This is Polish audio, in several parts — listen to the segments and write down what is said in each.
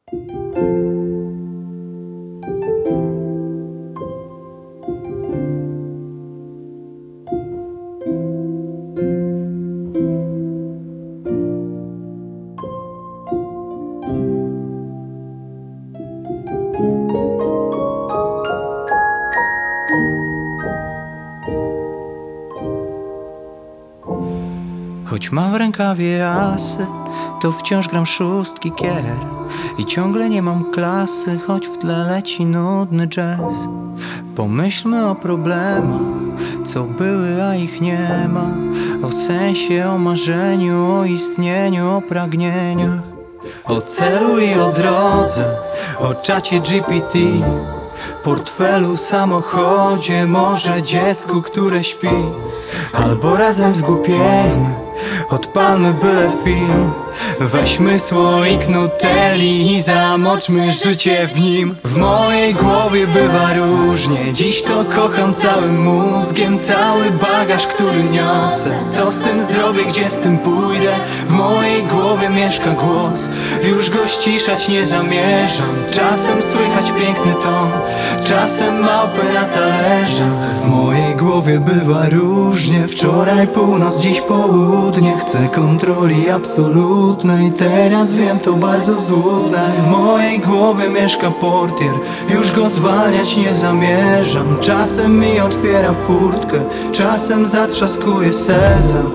Choć mam w rękawie asy, to wciąż gram szóstki gier i ciągle nie mam klasy, choć w tle leci nudny jazz. Pomyślmy o problemach, co były, a ich nie ma, o sensie, o marzeniu, o istnieniu, o pragnieniach, o celu i o drodze, o czacie GPT, portfelu, samochodzie, może dziecku, które śpi. Albo razem zgłupiejmy, odpalmy byle film, weźmy słoik nutelli i zamoczmy życie w nim. W mojej głowie bywa różnie, dziś to kocham całym mózgiem, cały bagaż, który niosę. Co z tym zrobię, gdzie z tym pójdę? W mojej głowie mieszka głos, już go ściszać nie zamierzam. Czasem słychać piękny ton, czasem małpy na talerzach. W mojej głowie bywa różnie, wczoraj północ, dziś południe. Chcę kontroli absolutnej, teraz wiem, to bardzo złudne. W mojej głowie mieszka portier, już go zwalniać nie zamierzam. Czasem mi otwiera furtkę, czasem zatrzaskuje sezam.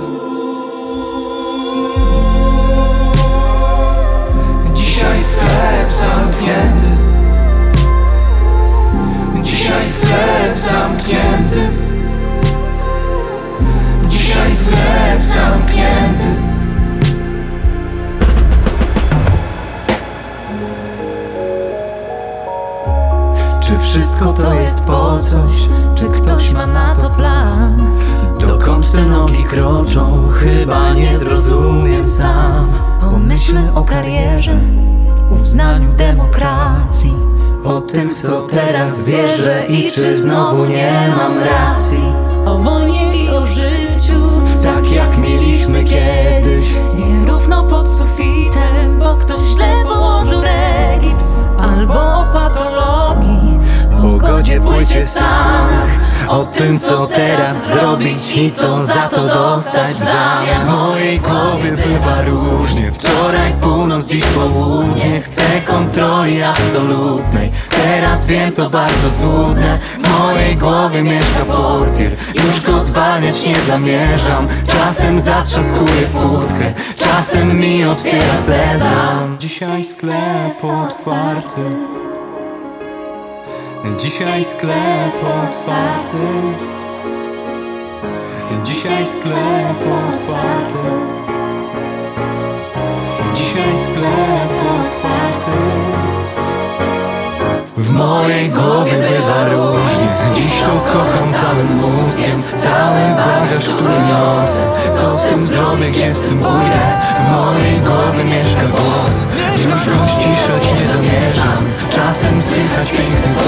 Dzisiaj sklep zamknięty, dzisiaj sklep zamknięty, dzisiaj sklep zamknięty. Czy wszystko to jest po coś? Czy ktoś ma na to plan? Dokąd te nogi kroczą? Chyba nie zrozumiem sam. Pomyślmy o karierze, uznaniu demokracji, O tym, w co teraz wierzę i czy znowu nie mam racji. o wojnie i o życiu, Tak jak mieliśmy kiedyś. nierówno pod sufitem, bo ktoś źle położył regips, albo o patologii, Pogodzie, płycie, Stanach. O tym, co teraz zrobić i co za to dostać w zamian. W mojej głowie bywa różnie, wczoraj północ, dziś południe. Chcę kontroli absolutnej, teraz wiem, to bardzo złudne. W mojej głowie mieszka portier, już go zwalniać nie zamierzam. Czasem zatrzaskuje furtkę, czasem mi otwiera sezam. Dzisiaj sklep otwarty, dzisiaj sklep otwarty, dzisiaj sklep otwarty, dzisiaj sklep otwarty. W mojej głowie bywa różnie, dziś to kocham całym mózgiem, cały bagaż, który niosę. Co z tym zrobię, gdzie z tym pójdę? W mojej głowie mieszka głos, już go ściszać nie zamierzam. Czasem słychać piękny